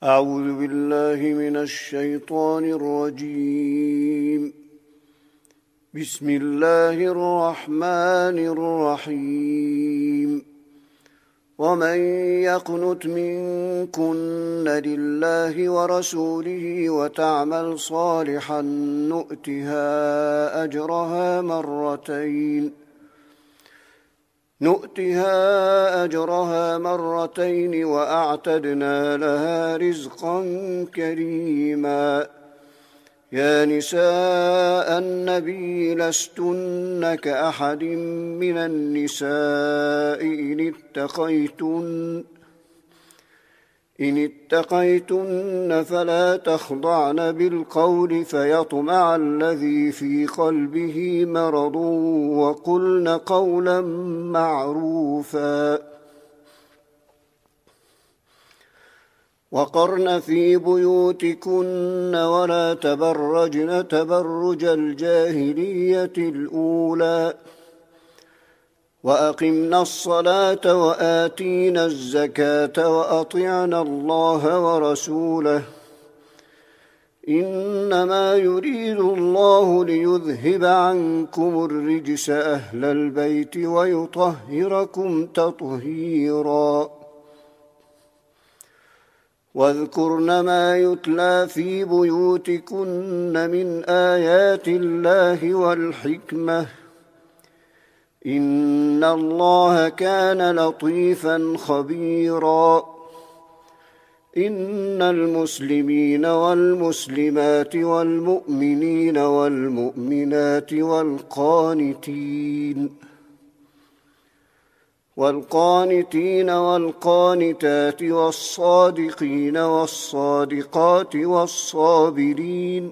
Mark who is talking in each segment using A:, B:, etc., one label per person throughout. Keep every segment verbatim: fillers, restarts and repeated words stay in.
A: أعوذ بالله من الشيطان الرجيم. بسم الله الرحمن الرحيم. ومن يقنت منكن لله ورسوله وتعمل صالحا نؤتها أجرها مرتين نؤتها أجرها مرتين وأعتدنا لها رزقا كريما. يا نساء النبي لستن كأحد من النساء إن اتقيتن إن اتقيتن فلا تخضعن بالقول فيطمع الذي في قلبه مرض وقلن قولا معروفا. وقرن في بيوتكن ولا تبرجن تبرج الجاهلية الأولى وأقمنا الصلاة وآتينا الزكاة وأطعنا الله ورسوله إنما يريد الله ليذهب عنكم الرجس أهل البيت ويطهركم تطهيرا. واذكرن ما يتلى في بيوتكن من آيات الله والحكمة إن الله كان لطيفا خبيرا. إن المسلمين والمسلمات والمؤمنين والمؤمنات والقانتين والقانتين والقانتات والصادقين والصادقات والصابرين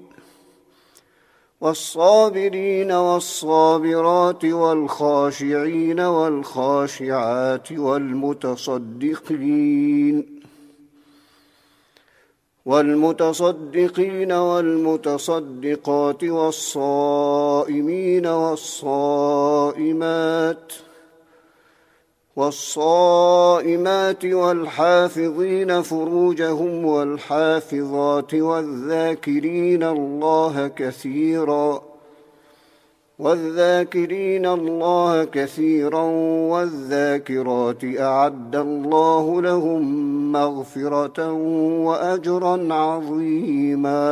A: والصابرين والصابرات والخاشعين والخاشعات والمتصدقين والمتصدقين والمتصدقات والصائمين والصائمات والصائمات والحافظين فروجهم والحافظات والذاكرين الله كثيرا والذاكرين الله كثيرا والذاكرات أعد الله لهم مغفرة وأجرا عظيما.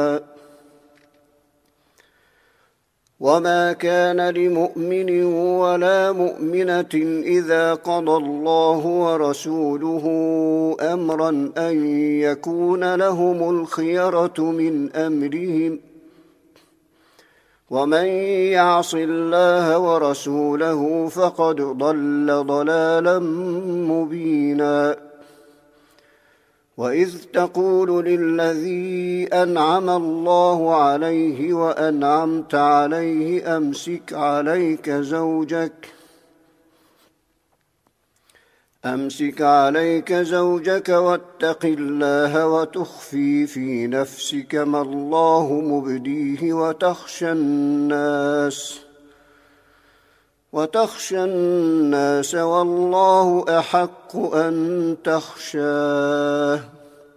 A: وما كان لمؤمن ولا مؤمنة إذا قضى الله ورسوله أمرا أن يكون لهم الخيرة من أمرهم ومن يعص الله ورسوله فقد ضل ضلالا مبينا. وإذ تقول للذي أنعم الله عليه وأنعمت عليه أمسك عليك زوجك أمسك عليك زوجك واتق الله وتخفي في نفسك ما الله مبديه وتخشى الناس وتخشى الناس والله أحق أن تخشاه.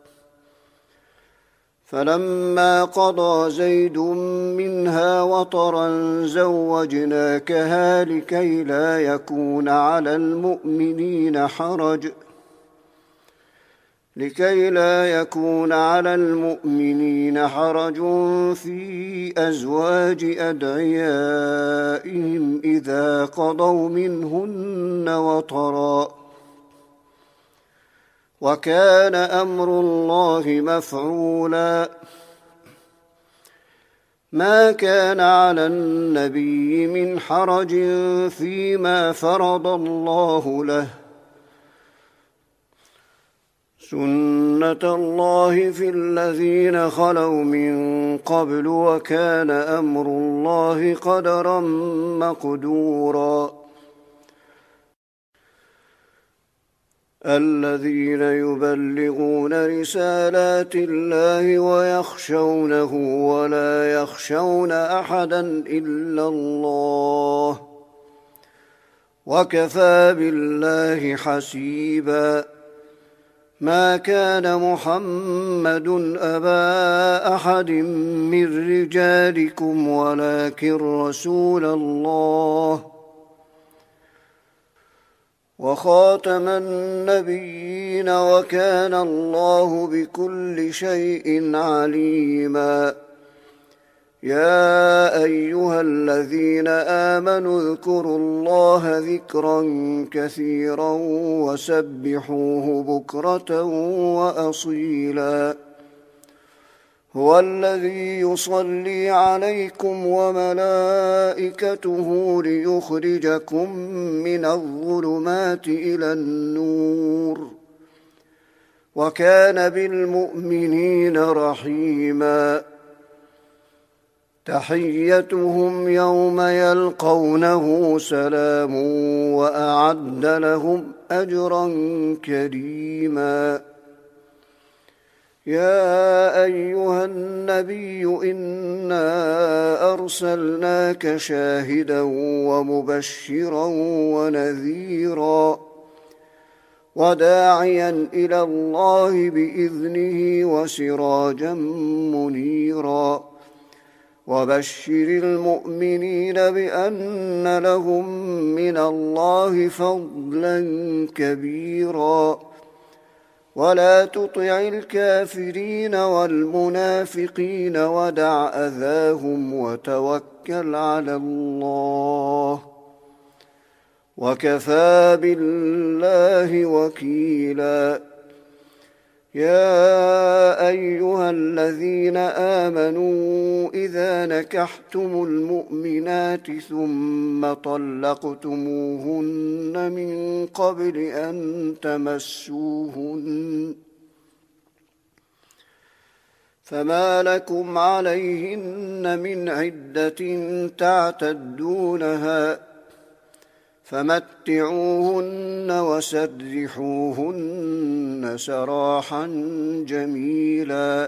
A: فلما قضى زيد منها وطرا زوجناكها لكي لا يكون على المؤمنين حرج لكي لا يكون على المؤمنين حرج في أزواج أدعيائهم إذا قضوا منهن وطرا وكان أمر الله مفعولا. ما كان على النبي من حرج فيما فرض الله له سنة الله في الذين خلوا من قبل وكان أمر الله قدرا مقدورا. الذين يبلغون رسالات الله ويخشونه ولا يخشون أحدا إلا الله وكفى بالله حسيبا. ما كان محمد أبا أحد من رجالكم ولكن رسول الله وخاتم النبيين وكان الله بكل شيء عليما. يا أيها الذين آمنوا اذكروا الله ذكرا كثيرا وسبحوه بكرة وأصيلا. هو الذي يصلي عليكم وملائكته ليخرجكم من الظلمات إلى النور وكان بالمؤمنين رحيما. تحيتهم يوم يلقونه سلام وأعد لهم أجرا كريما. يا أيها النبي إنا أرسلناك شاهدا ومبشرا ونذيرا وداعيا إلى الله بإذنه وسراجا منيرا. وبشر المؤمنين بأن لهم من الله فضلا كبيرا. ولا تطع الكافرين والمنافقين ودع أذاهم وتوكل على الله وكفى بالله وكيلا. يا أيها الذين آمنوا إذا نكحتم المؤمنات ثم طلقتموهن من قبل أن تمسوهن فما لكم عليهن من عدة تعتدونها فمتعوهن وسرحوهن سراحا جميلا.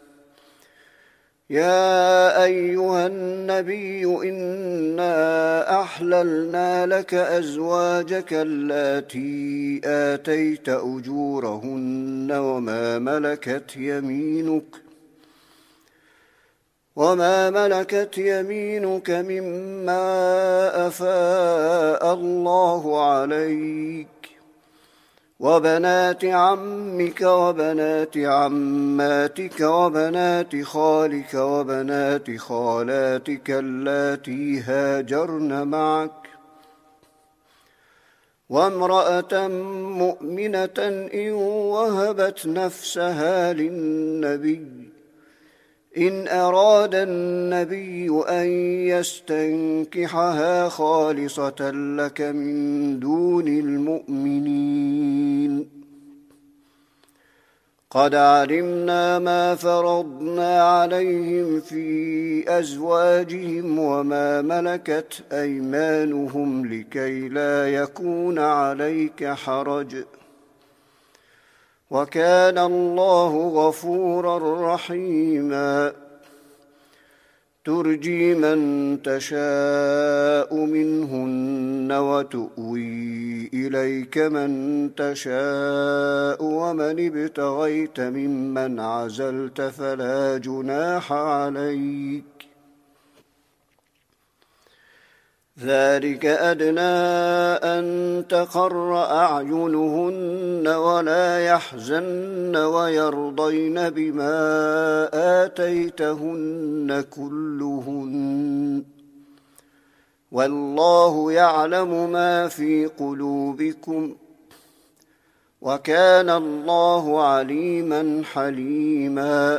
A: يا أيها النبي إنا أحللنا لك أزواجك اللاتي آتيت أجورهن وما ملكت يمينك وما ملكت يمينك مما أفاء الله عليك وبنات عمك وبنات عماتك وبنات خالك وبنات خالاتك اللاتي هاجرن معك وامرأة مؤمنة إن وهبت نفسها للنبي إن أراد النبي أن يستنكحها خالصة لك من دون المؤمنين. قد علمنا ما فرضنا عليهم في أزواجهم وما ملكت أيمانهم لكي لا يكون عليك حرج وكان الله غفورا رحيما. ترجي من تشاء منهن وتؤوي إليك من تشاء ومن ابتغيت ممن عزلت فلا جناح عليك ذلك أدنى أن تقر أعينهن ولا يحزن ويرضين بما آتيتهن كلهن والله يعلم ما في قلوبكم وكان الله عليما حليما.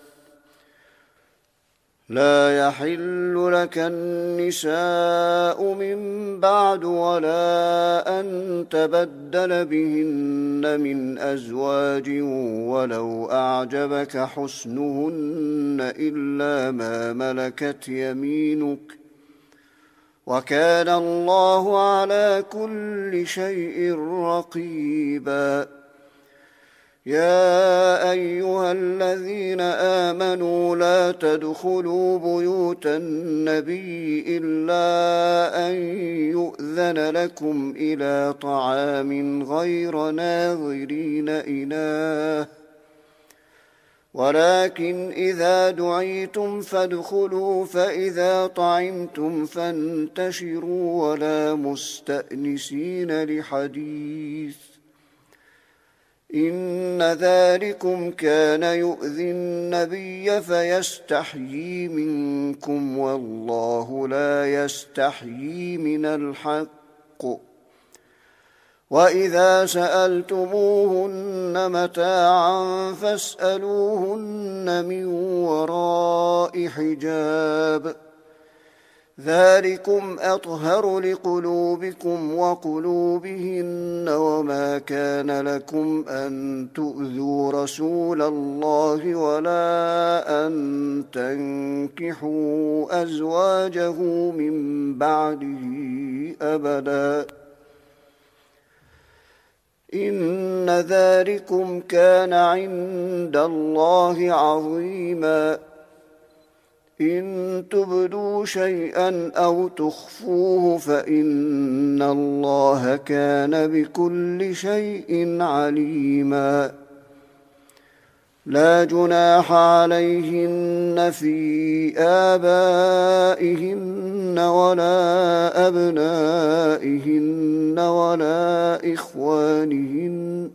A: لا يحل لك النساء من بعد ولا أن تبدل بهن من أزواج ولو أعجبك حسنهن إلا ما ملكت يمينك وكان الله على كل شيء رقيبا. يا أيها الذين آمنوا لا تدخلوا بيوت النبي إلا أن يؤذن لكم إلى طعام غير ناظرين إناه، ولكن إذا دعيتم فادخلوا فإذا طعمتم فانتشروا ولا مستأنسين لحديث، إن ذلكم كان يؤذي النبي فيستحيي منكم والله لا يستحيي من الحق. وإذا سألتموهن متاعا فاسألوهن من وراء حجاب، ذلكم أطهر لقلوبكم وقلوبهن، وما كان لكم أن تؤذوا رسول الله ولا أن تنكحوا أزواجه من بعده أبدا، إن ذلكم كان عند الله عظيما. إن تبدوا شيئا أو تخفوه فإن الله كان بكل شيء عليما. لا جناح عليهن في آبائهن ولا أبنائهن ولا إخوانهن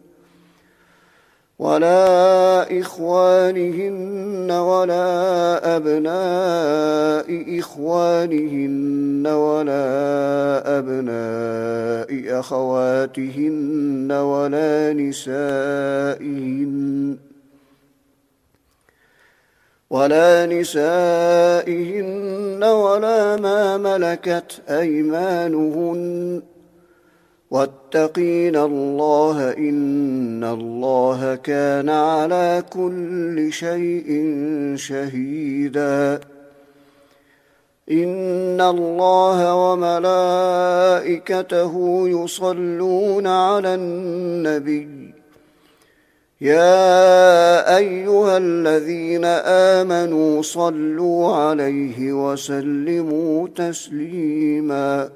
A: ولا إخوانهن ولا أبناء إخوانهن ولا أبناء أخواتهن ولا نسائهن ولا نسائهن ولا ما ملكت أيمانهن، واتقين الله إن الله كان على كل شيء شهيدا. إن الله وملائكته يصلون على النبي، يا أيها الذين آمنوا صلوا عليه وسلموا تسليما.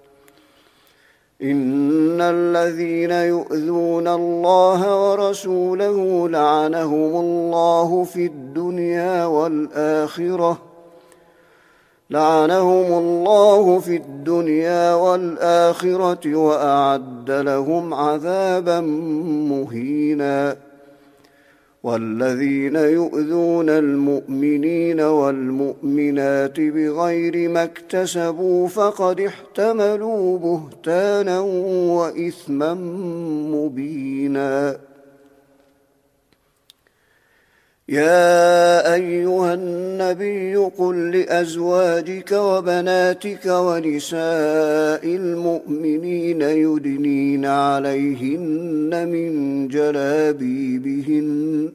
A: إن الذين يؤذون الله ورسوله لعنهم الله في الدنيا والآخرة لعنهم الله في الدنيا والآخرة وأعد لهم عذابا مهينا. والذين يؤذون المؤمنين والمؤمنات بغير ما اكتسبوا فقد احتملوا بهتانا وإثما مبينا. يا أيها النبي قل لأزواجك وبناتك ونساء المؤمنين يدنين عليهن من جلابيبهن،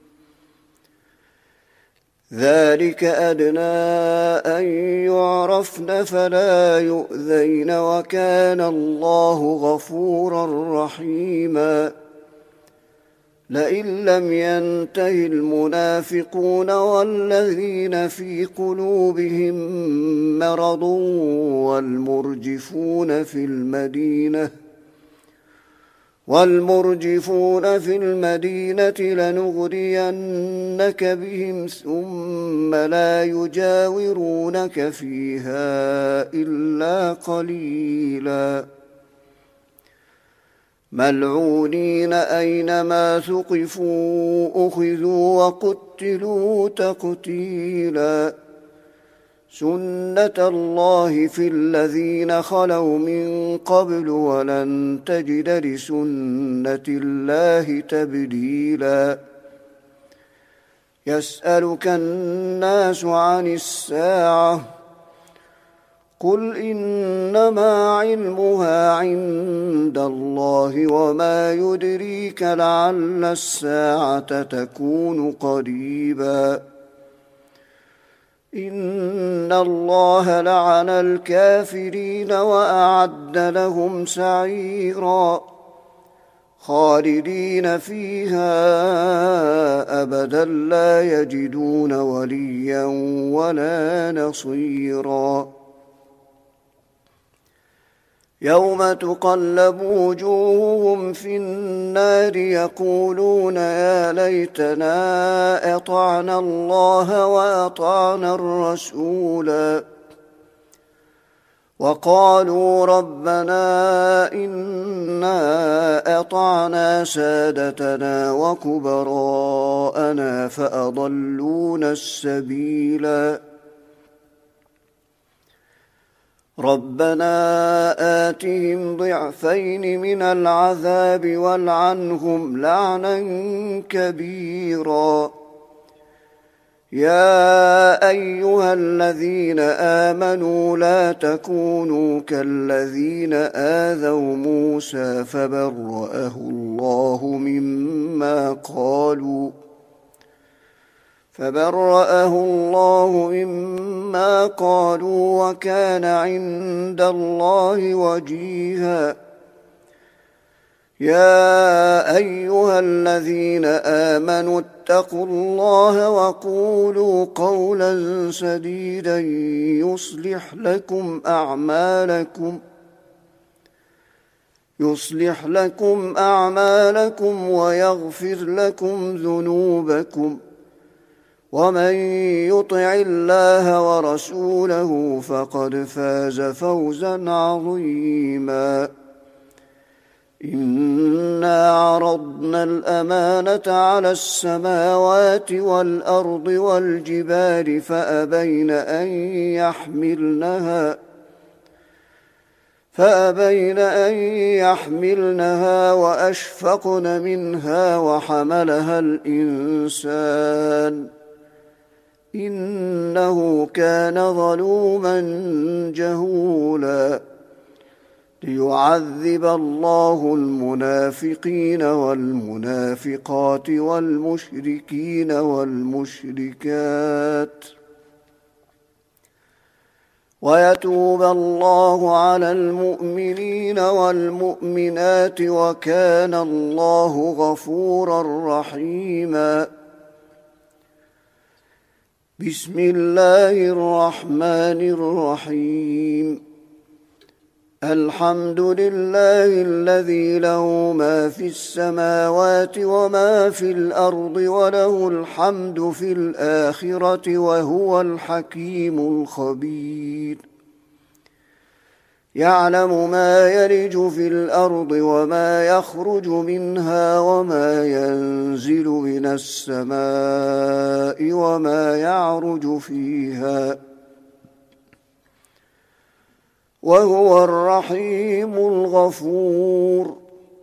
A: ذلك أدنى أن يعرفن فلا يؤذين، وكان الله غفورا رحيما. لئن لم ينته المنافقون والذين في قلوبهم مرض والمرجفون في المدينة والمرجفون في المدينة لنغرينك بهم ثم لا يجاورونك فيها إلا قليلا، ملعونين أينما ثقفوا أخذوا وقتلوا تقتيلا. سنة الله في الذين خلوا من قبل ولن تجد لسنة الله تبديلا. يسألك الناس عن الساعة قل إنما علمها عند الله وما يدريك لعل الساعة تكون قريبا. إن الله لعن الكافرين وأعد لهم سعيرا. خالدين فيها أبدا لا يجدون وليا ولا نصيرا يوم تقلب وجوههم في النار يقولون يا ليتنا أطعنا الله وأطعنا الرسولا وقالوا ربنا إنا أطعنا سادتنا وكبراءنا فأضلونا السبيلا ربنا آتهم ضعفين من العذاب والعنهم لعنا كبيرا يا أيها الذين آمنوا لا تكونوا كالذين آذوا موسى فبرأه الله مما قالوا فبرأه الله مما قالوا وكان عند الله وجيها يا أيها الذين آمنوا اتقوا الله وقولوا قولا سديدا يصلح لكم أعمالكم يصلح لكم أعمالكم ويغفر لكم ذنوبكم ومن يطع الله ورسوله فقد فاز فوزا عظيما إنا عرضنا الأمانة على السماوات والأرض والجبال فأبين أن يحملنها فأبين أن يحملنها وأشفقن منها وحملها الإنسان إنه كان ظلوما جهولا ليعذب الله المنافقين والمنافقات والمشركين والمشركات ويتوب الله على المؤمنين والمؤمنات وكان الله غفورا رحيما بسم الله الرحمن الرحيم الحمد لله الذي له ما في السماوات وما في الأرض وله الحمد في الآخرة وهو الحكيم الخبير يعلم ما يلج في الأرض وما يخرج منها وما ينزل من السماء وما يعرج فيها وهو الرحيم الغفور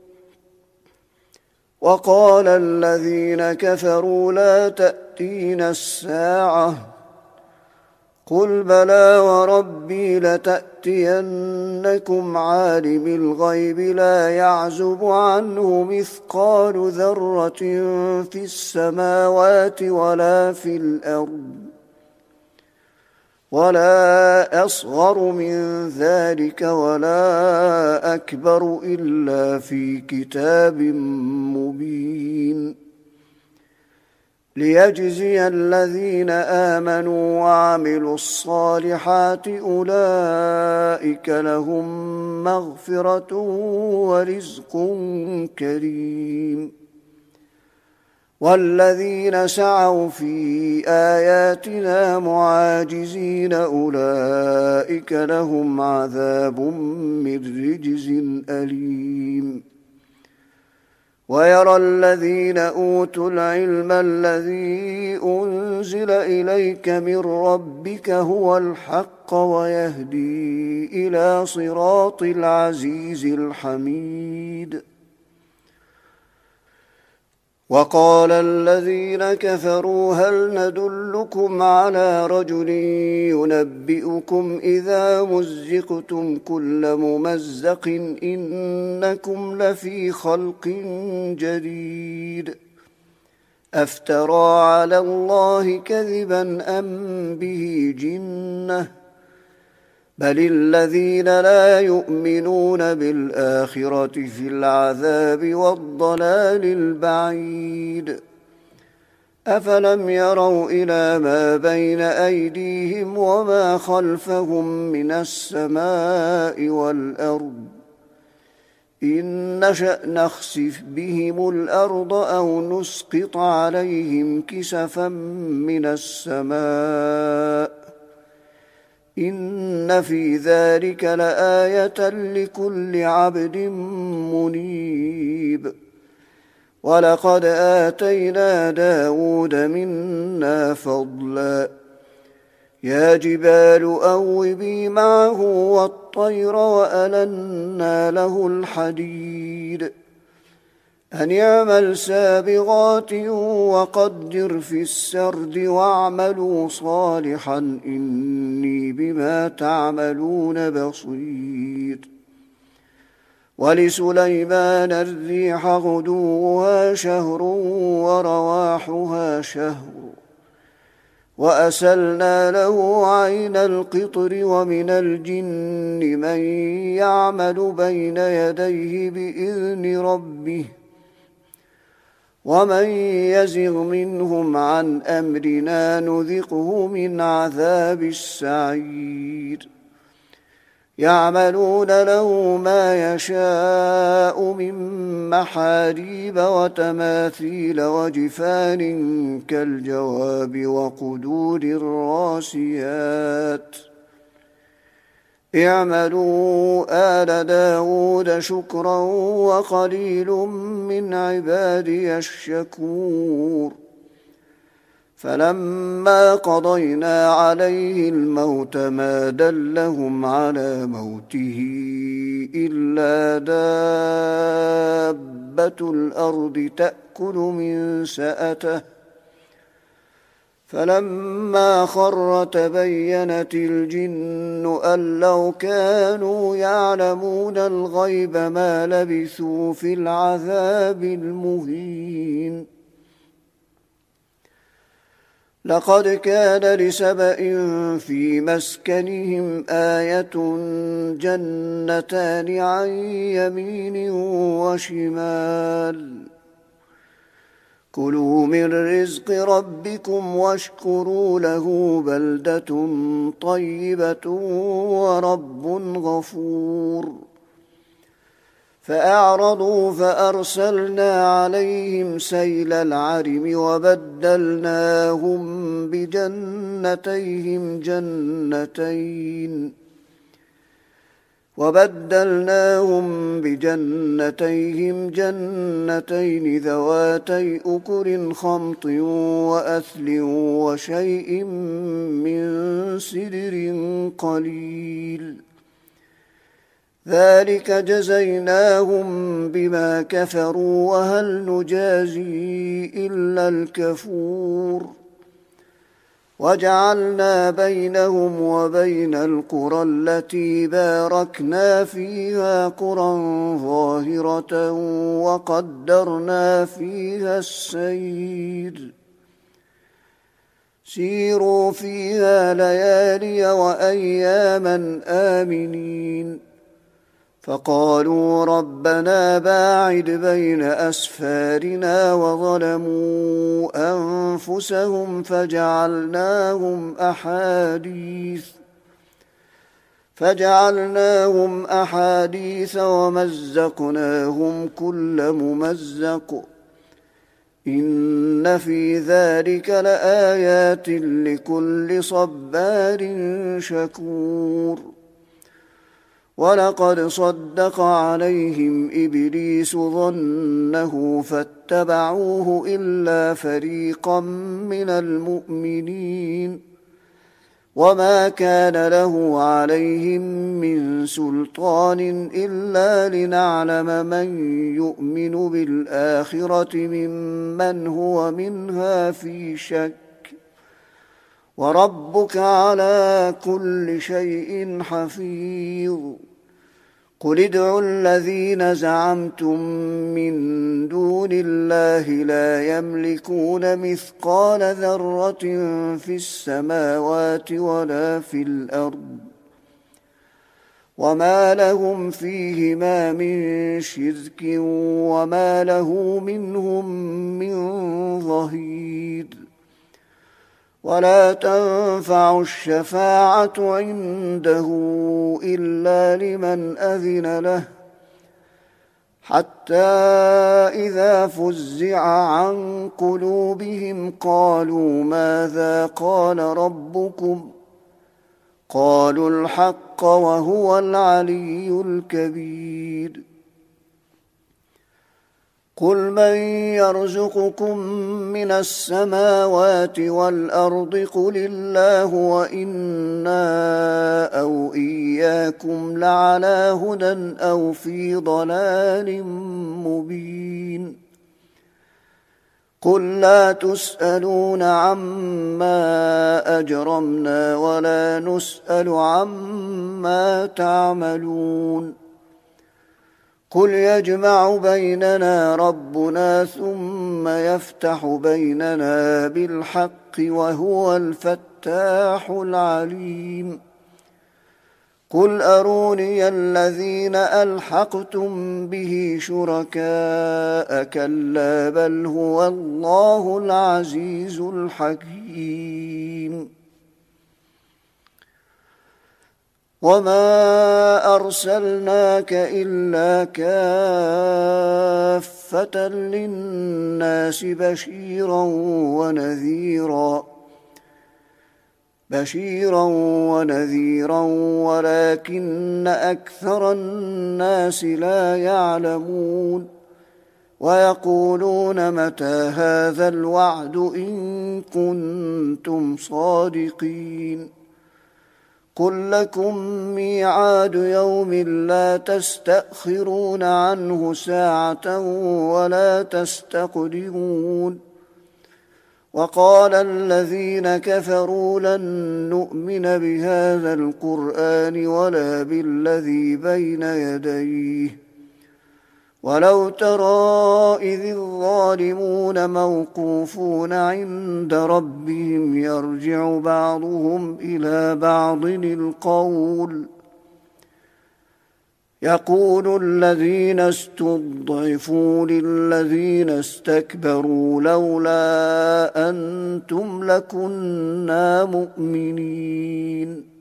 A: وقال الذين كفروا لا تأتينا الساعة قل بلى وربي لتأتينكم عالم الغيب لا يعزب عنه مثقال ذرة في السماوات ولا في الأرض ولا أصغر من ذلك ولا أكبر إلا في كتاب مبين ليجزي الذين آمنوا وعملوا الصالحات أولئك لهم مغفرة ورزق كريم والذين سعوا في آياتنا معاجزين أولئك لهم عذاب من رجز أليم ويرى الذين أوتوا العلم الذي أنزل إليك من ربك هو الحق ويهدي إلى صراط العزيز الحميد وقال الذين كفروا هل ندلكم على رجل ينبئكم إذا مزقتم كل ممزق إنكم لفي خلق جديد أفترى على الله كذبا أم به جنة بل الذين لا يؤمنون بالآخرة في العذاب والضلال البعيد أفلم يروا إلى ما بين أيديهم وما خلفهم من السماء والأرض إن نشأ نخسف بهم الأرض أو نسقط عليهم كسفا من السماء إن في ذلك لآية لكل عبد منيب ولقد آتينا داود منا فضلا يا جبال أوبي معه والطير وألنا له الحديد أن يعمل سابغات وقدر في السرد واعملوا صالحا إني بما تعملون بصير ولسليمان الريح غدوها شهر ورواحها شهر وأسلنا له عين القطر ومن الجن من يعمل بين يديه بإذن ربه ومن يزغ منهم عن أمرنا نذقه من عذاب السعير يعملون له ما يشاء من محاريب وتماثيل وجفان كالجواب وقدور الراسيات اعملوا آل داود شكرا وقليل من عبادي الشكور فلما قضينا عليه الموت ما دلهم على موته إلا دابة الأرض تأكل من سأته فلما خر تبينت الجن أن لو كانوا يعلمون الغيب ما لبثوا في العذاب المهين لقد كان لسبإ في مسكنهم آية جنتان عن يمين وشمال كلوا من رزق ربكم واشكروا له بلدة طيبة ورب غفور فأعرضوا فأرسلنا عليهم سيل العرم وبدلناهم بجنتيهم جنتين وبدلناهم بجنتيهم جنتين ذواتي أكل خمط وأثل وشيء من سدر قليل ذلك جزيناهم بما كفروا وهل نجازي إلا الكفور وجعلنا بينهم وبين القرى التي باركنا فيها قرى ظاهرة وقدرنا فيها السير سيروا فيها ليالي وأياما آمنين فقالوا ربنا باعد بين أسفارنا وظلموا أنفسهم فجعلناهم أحاديث فجعلناهم أحاديث ومزقناهم كل ممزق إن في ذلك لآيات لكل صبار شكور ولقد صدق عليهم إبليس ظنه فاتبعوه إلا فريقا من المؤمنين وما كان له عليهم من سلطان إلا لنعلم من يؤمن بالآخرة ممن هو منها في شك وربك على كل شيء حفيظ قل ادعوا الذين زعمتم من دون الله لا يملكون مثقال ذرة في السماوات ولا في الأرض وما لهم فيهما من شرك وما له منهم من ظهير. ولا تنفع الشفاعة عنده إلا لمن أذن له، حتى إذا فزع عن قلوبهم قالوا ماذا قال ربكم؟ قالوا الحق وهو العلي الكبير. قل من يرزقكم من السماوات والأرض قل الله وإنا أو إياكم لعلى هدى أو في ضلال مبين. قل لا تسألون عما أجرمنا ولا نسأل عما تعملون. قل يجمع بيننا ربنا ثم يفتح بيننا بالحق وهو الفتاح العليم. قل أروني الذين ألحقتم به شركاء كلا بل هو الله العزيز الحكيم. وما أرسلناك إلا كافة للناس بشيرا ونذيرا بشيرا ونذيرا ولكن أكثر الناس لا يعلمون. ويقولون متى هذا الوعد إن كنتم صادقين. قل لكم ميعاد يوم لا تستأخرون عنه ساعة ولا تستقدمون. وقال الذين كفروا لن نؤمن بهذا القرآن ولا بالذي بين يديه ولو ترى إذ الظالمون موقوفون عند ربهم يرجع بعضهم إلى بعض القول يقول الذين استضعفوا للذين استكبروا لولا أنتم لكنا مؤمنين.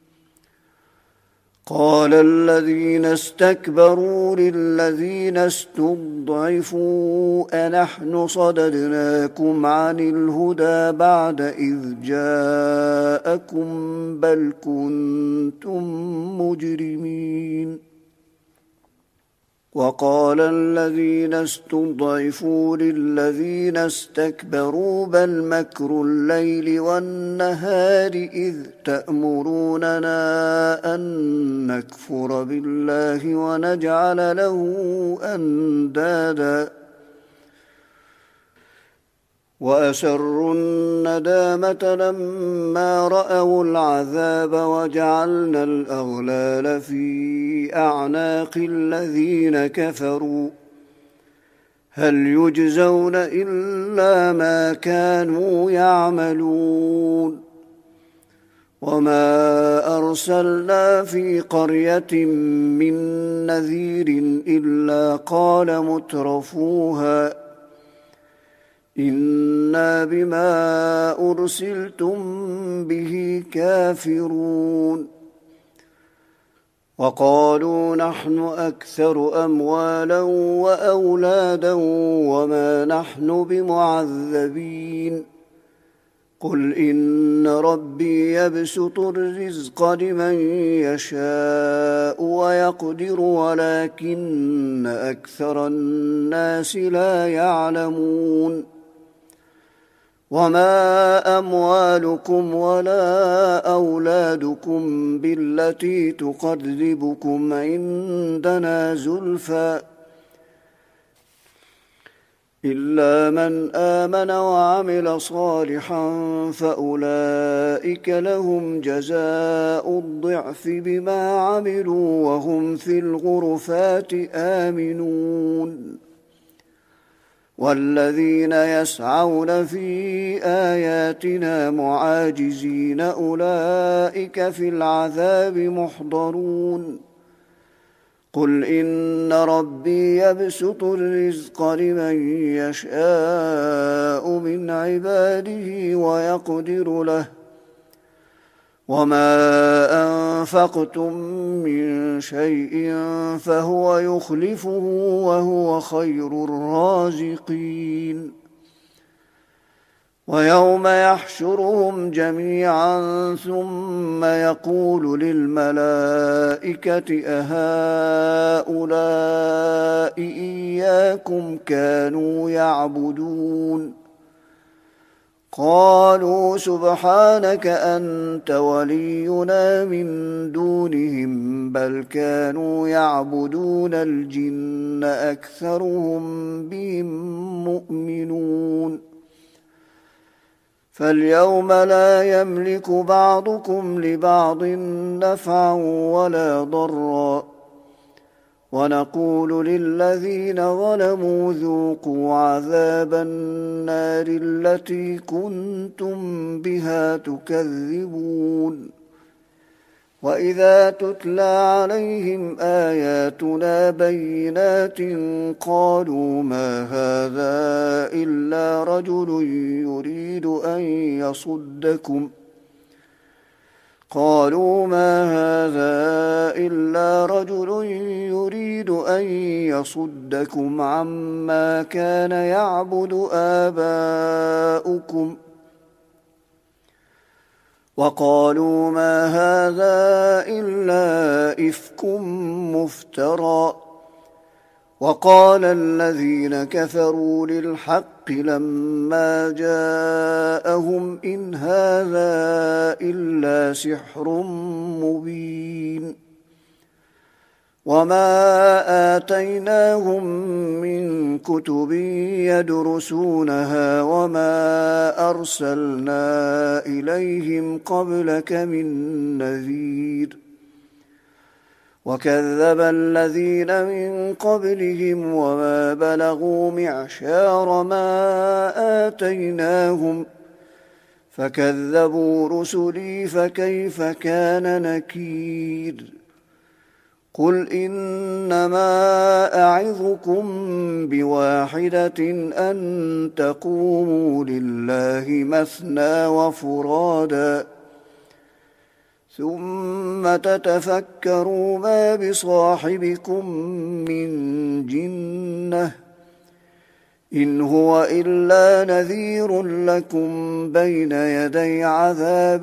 A: قال الذين استكبروا للذين استضعفوا أنحن صددناكم عن الهدى بعد إذ جاءكم بل كنتم مجرمين. وقال الذين استضعفوا للذين استكبروا بل مكر الليل والنهار إذ تأمروننا أن نكفر بالله ونجعل له أندادا وأسروا الندامة لما رأوا العذاب وجعلنا الأغلال في أعناق الذين كفروا هل يجزون إلا ما كانوا يعملون. وما أرسلنا في قرية من نذير إلا قال مترفوها إنا بما أرسلتم به كافرون. وقالوا نحن أكثر أموالا وأولادا وما نحن بمعذبين. قل إن ربي يبسط الرزق لمن يشاء ويقدر ولكن أكثر الناس لا يعلمون. وما أموالكم ولا أولادكم بالتي تقربكم عندنا زلفى إلا من آمن وعمل صالحا فأولئك لهم جزاء الضعف بما عملوا وهم في الغرفات آمنون. والذين يسعون في آياتنا معاجزين أولئك في العذاب محضرون قل إن ربي يبسط الرزق لمن يشاء من عباده ويقدر له وما أنفقتم من شيء فهو يخلفه وهو خير الرازقين ويوم يحشرهم جميعا ثم يقول للملائكة أهؤلاء إياكم كانوا يعبدون قالوا سبحانك أنت ولينا من دونهم بل كانوا يعبدون الجن أكثرهم بهم مؤمنون فاليوم لا يملك بعضكم لبعض نفعا ولا ضرا ونقول للذين ظلموا ذوقوا عذاب النار التي كنتم بها تكذبون وإذا تتلى عليهم آياتنا بينات قالوا ما هذا إلا رجل يريد أن يصدكم قالوا ما هذا إلا رجل يريد أن يصدكم عما كان يعبد آباؤكم وقالوا ما هذا إلا إفك مفترى وقال الذين كفروا للحق لما جاءهم إن هذا إلا سحر مبين وما آتيناهم من كتب يدرسونها وما أرسلنا إليهم قبلك من نذير وكذب الذين من قبلهم وما بلغوا معشار ما آتيناهم فكذبوا رسلي فكيف كان نكير قل إنما أعظكم بواحدة أن تقوموا لله مثنى وفرادا ثم تتفكروا ما بصاحبكم من جنة إن هو إلا نذير لكم بين يدي عذاب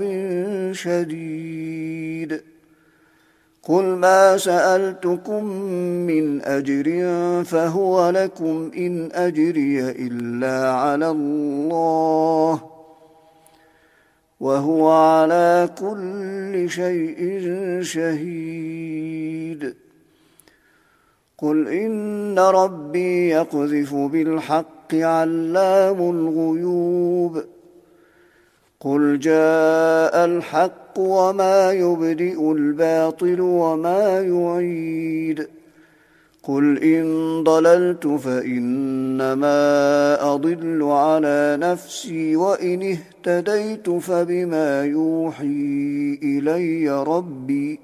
A: شديد قل ما سألتكم من أجر فهو لكم إن أجري إلا على الله وهو على كل شيء شهيد قل إن ربي يقذف بالحق علام الغيوب قل جاء الحق وما يبدئ الباطل وما يعيد قل إن ضللت فإنما أضل على نفسي وإن اهتديت فبما يوحي إلي ربي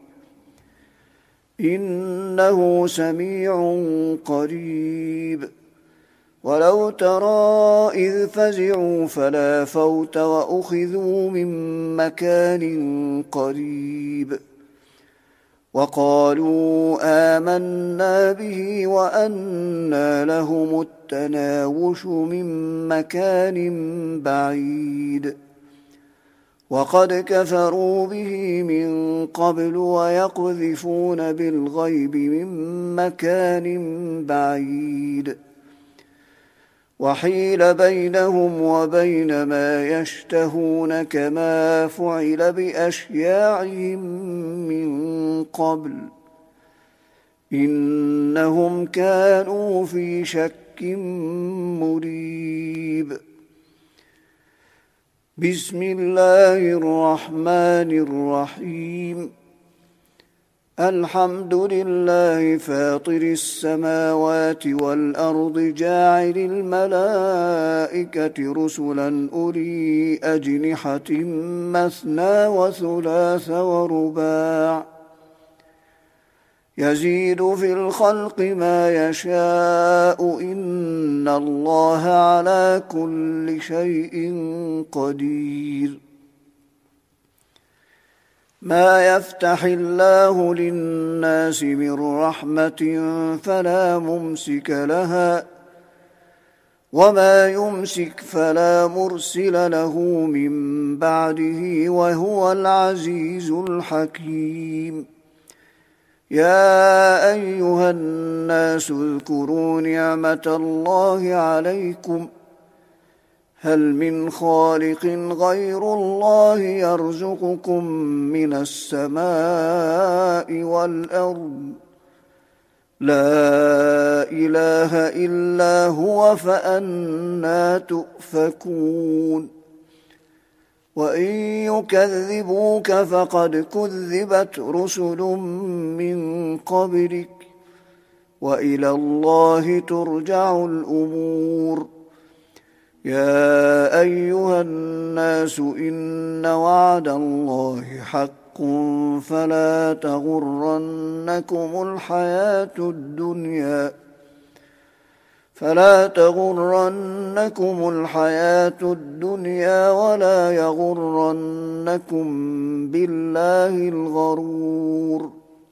A: إنه سميع قريب ولو ترى إذ فزعوا فلا فوت وأخذوا من مكان قريب وقالوا آمنا به وأنى لهم التناوش من مكان بعيد وقد كفروا به من قبل ويقذفون بالغيب من مكان بعيد وحيل بينهم وبين ما يشتهون كما فعل بأشياعهم من قبل إنهم كانوا في شك مريب بسم الله الرحمن الرحيم الحمد لله فاطر السماوات والأرض جاعل الملائكة رسلا أولي أجنحة مثنى وثلاث ورباع يزيد في الخلق ما يشاء إن الله على كل شيء قدير ما يفتح الله للناس من رحمة فلا ممسك لها وما يمسك فلا مرسل له من بعده وهو العزيز الحكيم يا أيها الناس اذكروا نعمة الله عليكم هل من خالق غير الله يرزقكم من السماء والأرض لا إله إلا هو فأنى تؤفكون وإن يكذبوك فقد كذبت رسل من قبلك وإلى الله ترجع الأمور يا أيها الناس إن وعد الله حق فلا تغرنكم الحياة الدنيا فلا تغرنكم الحياة الدنيا ولا يغرنكم بالله الغرور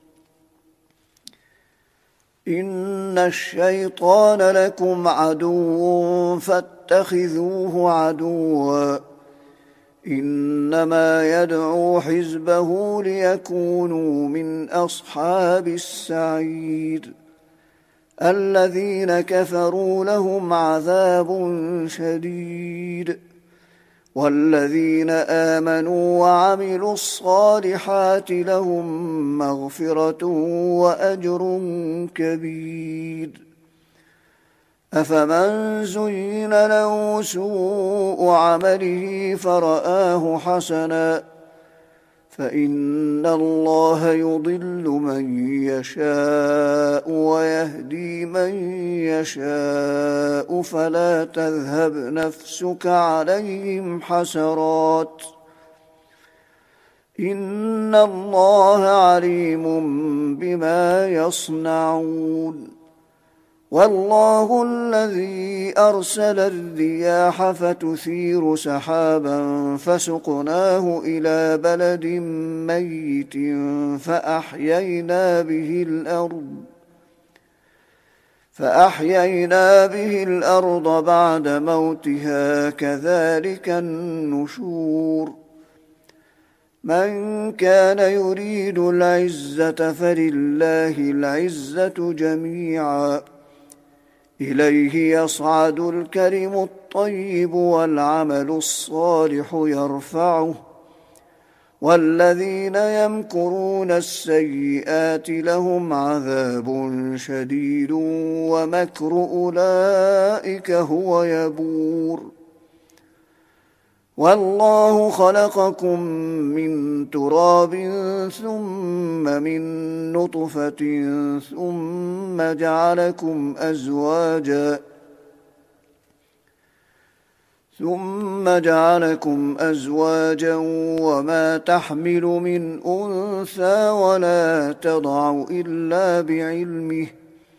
A: إن الشيطان لكم عدو فاتخذوه عدوا إنما يدعو حزبه ليكونوا من أصحاب السعير الذين كفروا لهم عذاب شديد والذين آمنوا وعملوا الصالحات لهم مغفرة وأجر كبير أفمن زين له سوء عمله فرآه حسنا فإن الله يضل من يشاء ويهدي من يشاء فلا تذهب نفسك عليهم حسرات إن الله عليم بما يصنعون والله الذي أرسل الرياح فتثير سحابا فسقناه إلى بلد ميت فأحيينا به الأرض فأحيينا به الأرض بعد موتها كذلك النشور من كان يريد العزة فلله العزة جميعا إليه يصعد الكلم الطيب والعمل الصالح يرفعه والذين يمكرون السيئات لهم عذاب شديد ومكر أولئك هو يبور والله خلقكم من تراب ثم من نطفة ثم جعلكم أزواجا ثم جعلكم أزواجا وما تحمل من أنثى ولا تضع إلا بعلمه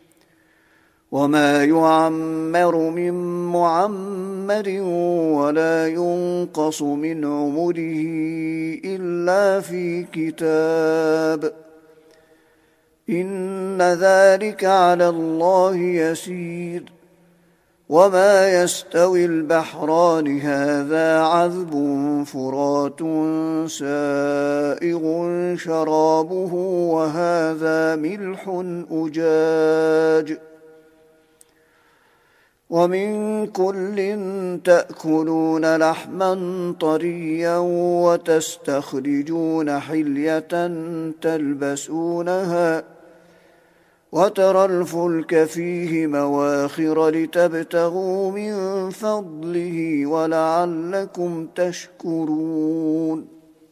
A: وما يعمر من معمر ولا ينقص من عمره إلا في كتاب إن ذلك على الله يسير وما يستوي البحران هذا عذب فرات سائغ شرابه وهذا ملح أجاج ومن كل تأكلون لحما طريا وتستخرجون حلية تلبسونها وترى الفلك فيه مواخر لتبتغوا من فضله ولعلكم تشكرون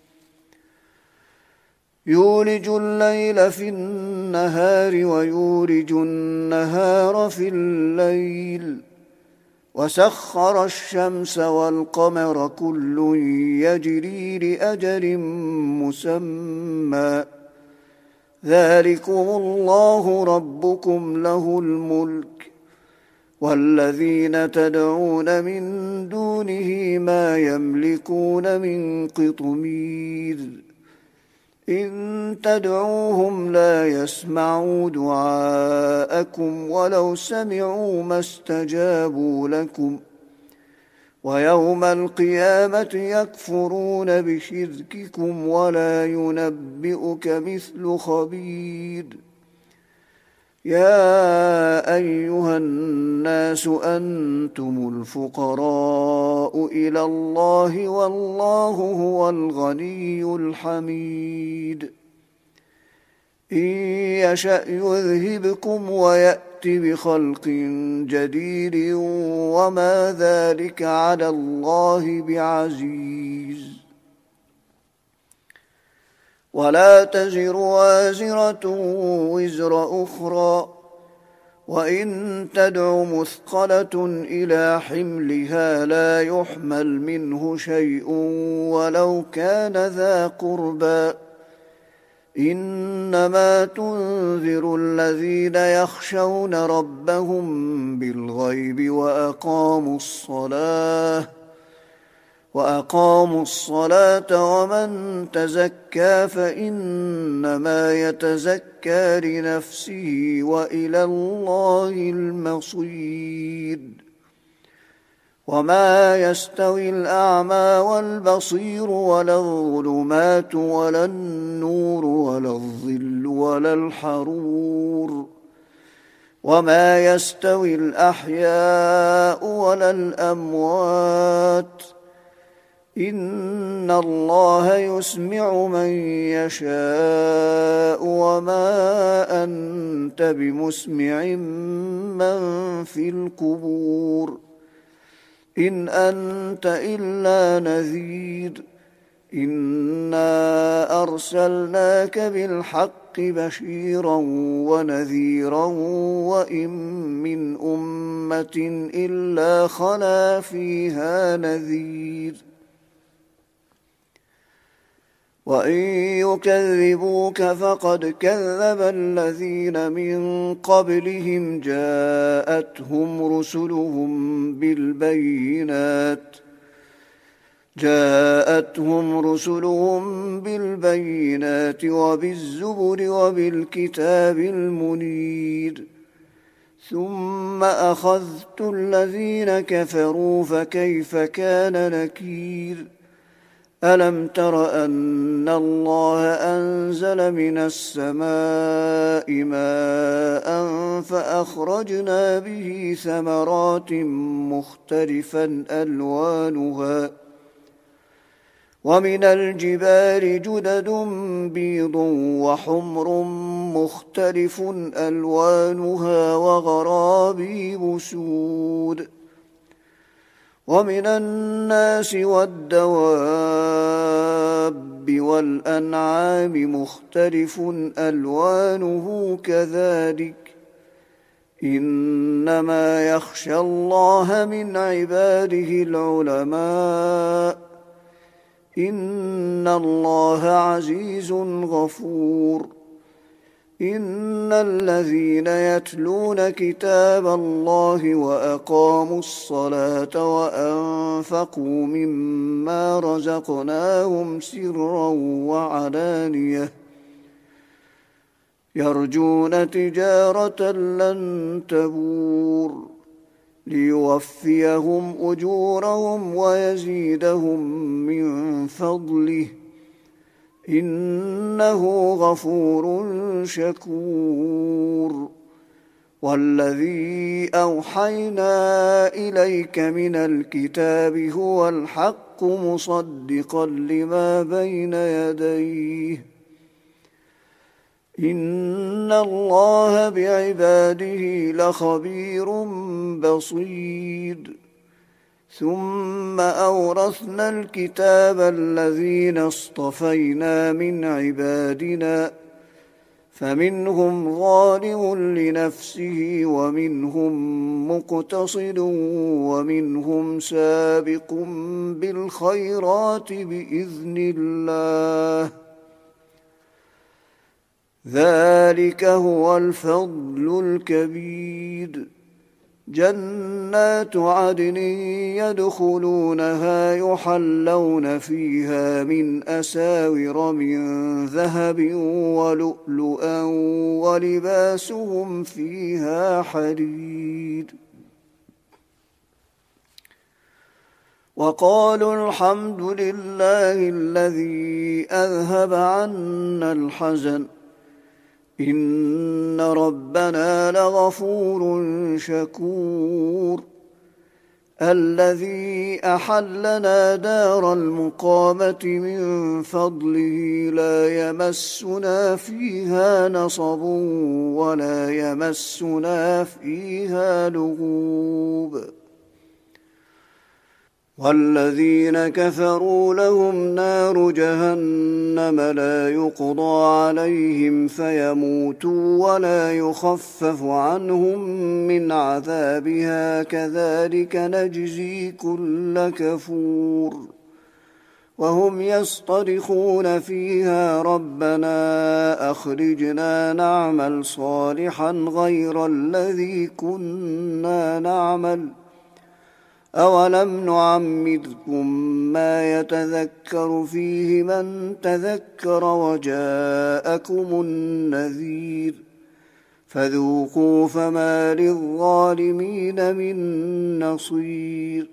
A: يولج الليل في النهار ويولج النهار في الليل وسخر الشمس والقمر كل يجري لأجل مسمى ذلكم الله ربكم له الملك، والذين تدعون من دونه ما يملكون من قطمير إن تدعوهم لا يسمعوا دعاءكم ولو سمعوا ما استجابوا لكم، ويوم القيامة يكفرون بشرككم ولا ينبئك مثل خبير. يا أيها الناس أنتم الفقراء إلى الله والله هو الغني الحميد. إن يشأ يذهبكم ويأت بخلق جديد وما ذلك على الله بعزيز. ولا تزر وازرة وزر أخرى، وإن تدع مثقلة إلى حملها لا يحمل منه شيء ولو كان ذا قربى، إنما تنذر الذين يخشون ربهم بالغيب وأقاموا الصلاة وأقاموا الصلاة ومن تزكى فإنما يتزكى لنفسه وإلى الله المصير. وما يستوي الأعمى والبصير ولا الظلمات ولا النور ولا الظل ولا الحرور، وما يستوي الأحياء ولا الأموات، إن الله يسمع من يشاء وما أنت بمسمع من في القبور، إن أنت إلا نذير. إنا أرسلناك بالحق بشيرا ونذيرا وإن من أمة إلا خلا فيها نذير. وإن يكذبوك فقد كذب الذين من قبلهم جاءتهم رسلهم بالبينات جاءتهم رسلهم بالبينات وبالزبر وبالكتاب المنير، ثم أخذت الذين كفروا فكيف كان نكير. ألم تر أن الله أنزل من السماء ماء فأخرجنا به ثمرات مختلفا ألوانها، ومن الجبال جدد بيض وحمر مختلف ألوانها وغرابيب سود، ومن الناس والدواب والأنعام مختلف ألوانه كذلك، إنما يخشى الله من عباده العلماء، إن الله عزيز غفور. إن الذين يتلون كتاب الله وأقاموا الصلاة وأنفقوا مما رزقناهم سرا وعلانية يرجون تجارة لن تبور ليوفيهم أجورهم ويزيدهم من فضله، إنه غفور شكور. والذي أوحينا إليك من الكتاب هو الحق مصدقا لما بين يديه، إن الله بعباده لخبير بصير. ثم أورثنا الكتاب الذين اصطفينا من عبادنا فمنهم ظالم لنفسه ومنهم مقتصد ومنهم سابق بالخيرات بإذن الله، ذلك هو الفضل الكبير. جنات عدن يدخلونها يحلون فيها من أساور من ذهب ولؤلؤا ولباسهم فيها حرير. وقالوا الحمد لله الذي أذهب عنا الحزن إن ربنا لغفور شكور. الذي أحلنا دار المقامة من فضله لا يمسنا فيها نصب ولا يمسنا فيها لغوب. والذين كفروا لهم نار جهنم لا يقضى عليهم فيموتوا ولا يخفف عنهم من عذابها كذلك نجزي كل كفور. وهم يصطرخون فيها ربنا أخرجنا نعمل صالحا غير الذي كنا نعمل أولم نعمركم ما يتذكر فيه من تذكر وجاءكم النذير فذوقوا فما للظالمين من نصير.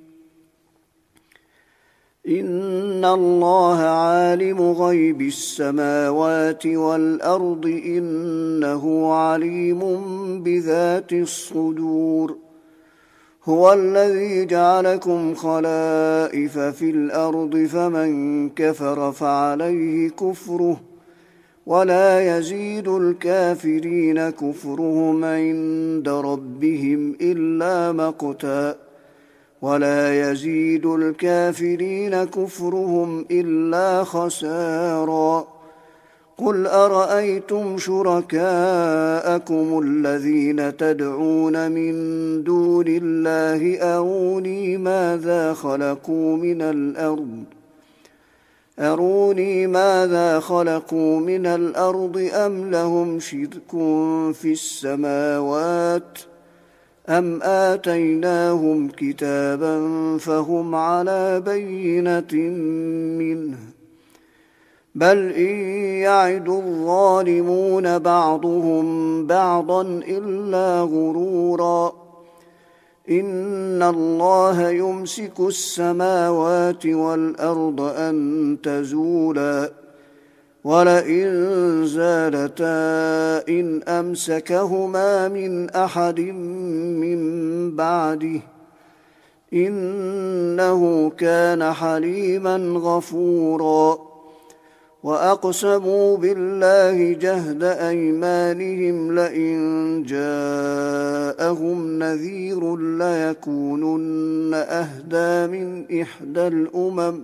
A: إن الله عالم غيب السماوات والأرض إنه عليم بذات الصدور. هو الذي جعلكم خلائف في الأرض فمن كفر فعليه كفره ولا يزيد الكافرين كفرهم عند ربهم إلا مقتا ولا يزيد الكافرين كفرهم إلا خسارا. قل أرأيتم شركاءكم الذين تدعون من دون الله أروني ماذا خلقوا من الأرض أروني ماذا خلقوا من الأرض أم لهم شرك في السماوات أم آتيناهم كتابا فهم على بينة منه بل إن يعد الظالمون بعضهم بعضا إلا غرورا. إن الله يمسك السماوات والأرض أن تزولا ولئن زالتا إن أمسكهما من أحد من بعده إنه كان حليما غفورا. وأقسموا بالله جهد أيمانهم لئن جاءهم نذير ليكونن أهدى من إحدى الأمم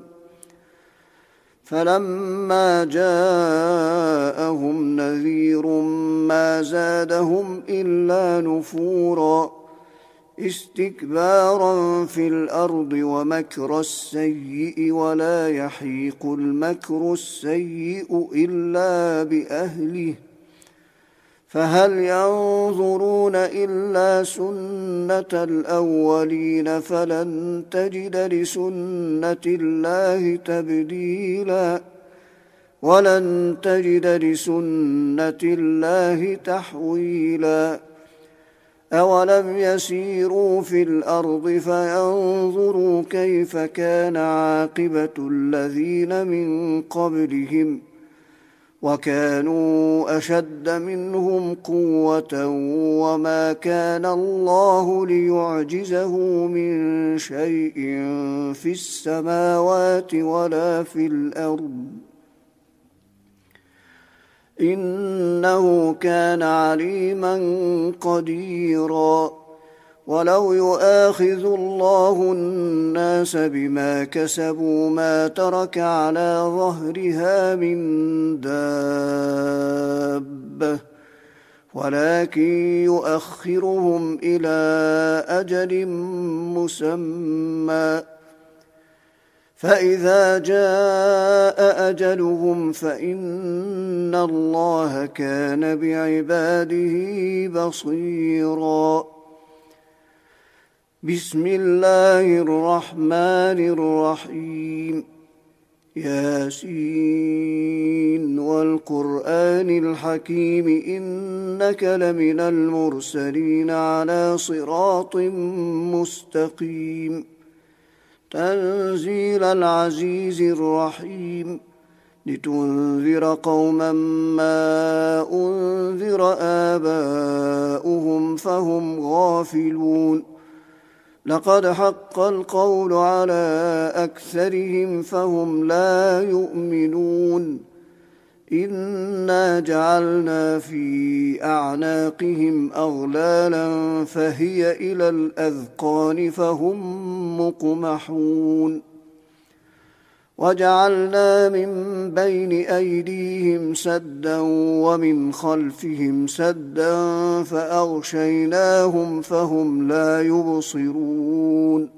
A: فلما جاءهم نذير ما زادهم إلا نفورا استكبارا في الأرض ومكر السيء ولا يحيق المكر السيء إلا بأهله فهل ينظرون إلا سنة الأولين فلن تجد لسنة الله تبديلا ولن تجد لسنة الله تحويلا. أولم يسيروا في الأرض فينظروا كيف كان عاقبة الذين من قبلهم وكانوا أشد منهم قوة وما كان الله ليعجزه من شيء في السماوات ولا في الأرض إنه كان عليما قديرا. ولو يؤاخذ الله الناس بما كسبوا ما ترك على ظهرها من دابة ولكن يؤخرهم إلى أجل مسمى فإذا جاء أجلهم فإن الله كان بعباده بصيرا. بسم الله الرحمن الرحيم. ياسين والقرآن الحكيم إنك لمن المرسلين على صراط مستقيم. تنزيل العزيز الرحيم. لتنذر قوما ما أنذر آباؤهم فهم غافلون. لقد حق القول على أكثرهم فهم لا يؤمنون. إنا جعلنا في أعناقهم أغلالا فهي إلى الأذقان فهم مقمحون. وجعلنا من بين أيديهم سدا ومن خلفهم سدا فأغشيناهم فهم لا يبصرون.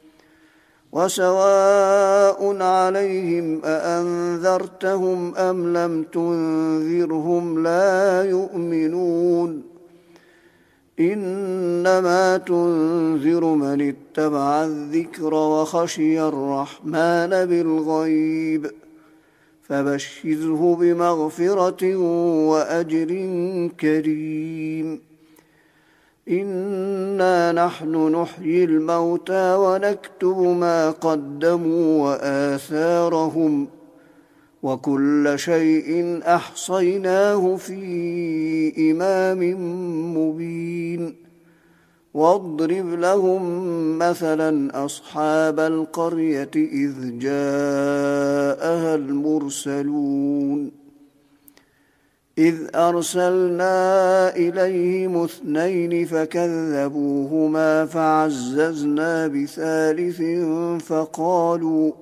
A: وسواء عليهم أأنذرتهم أم لم تنذرهم لا يؤمنون. إنما تنذر من اتبع الذكر وخشي الرحمن بالغيب فبشره بمغفرة وأجر كريم. إنا نحن نحيي الموتى ونكتب ما قدموا وآثارهم وكل شيء أحصيناه في إمام مبين. واضرب لهم مثلا أصحاب القرية إذ جاءها المرسلون. إذ أرسلنا إليهم اثنين فكذبوهما فعززنا بثالث فقالوا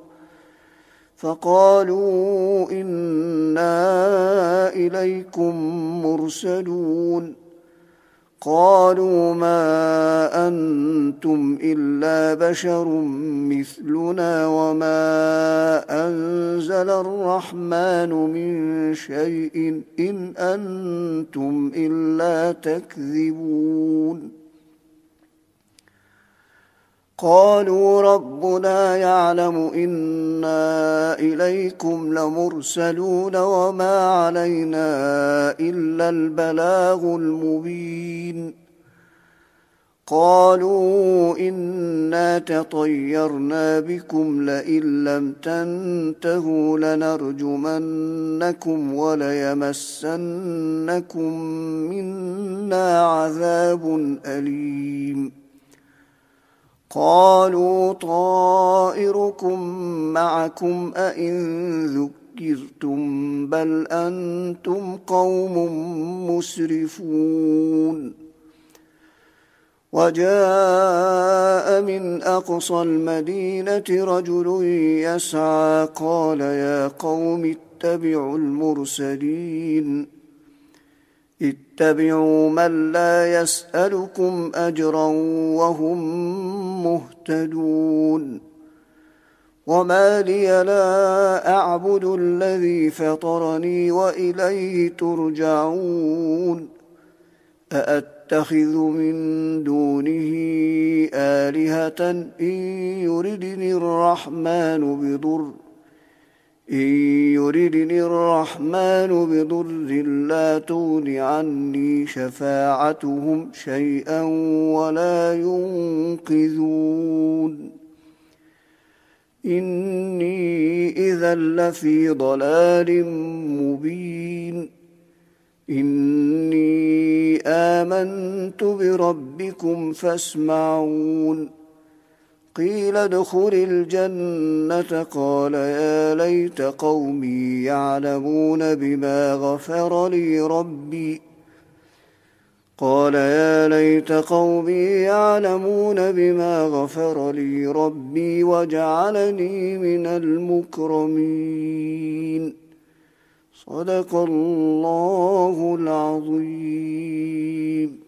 A: فقالوا إنا إليكم مرسلون. قالوا ما أنتم إلا بشر مثلنا وما أنزل الرحمن من شيء إن أنتم إلا تكذبون. قالوا ربنا يعلم إنا إليكم لمرسلون وما علينا إلا البلاغ المبين. قالوا إنا تطيرنا بكم لئن لم تنتهوا لنرجمنكم وليمسنكم منا عذاب أليم. قالوا طائركم معكم أئن ذكرتم بل أنتم قوم مسرفون. وجاء من أقصى المدينة رجل يسعى قال يا قوم اتبعوا المرسلين. اتبعوا من لا يسألكم أجرا وهم مهتدون. وما لي لا أعبد الذي فطرني وإليه ترجعون. أأتخذ من دونه آلهة إن يردني الرحمن بضر إن يردني الرحمن بضر لا تغن عني شفاعتهم شيئا ولا ينقذون. إني إذا لفي ضلال مبين. إني آمنت بربكم فاسمعون. قيل ادخل الجنة قال يا ليت قومي يعلمون بما غفر لي ربي قال يا ليت قومي يعلمون بما غفر لي ربي وجعلني من المكرمين. صدق الله العظيم.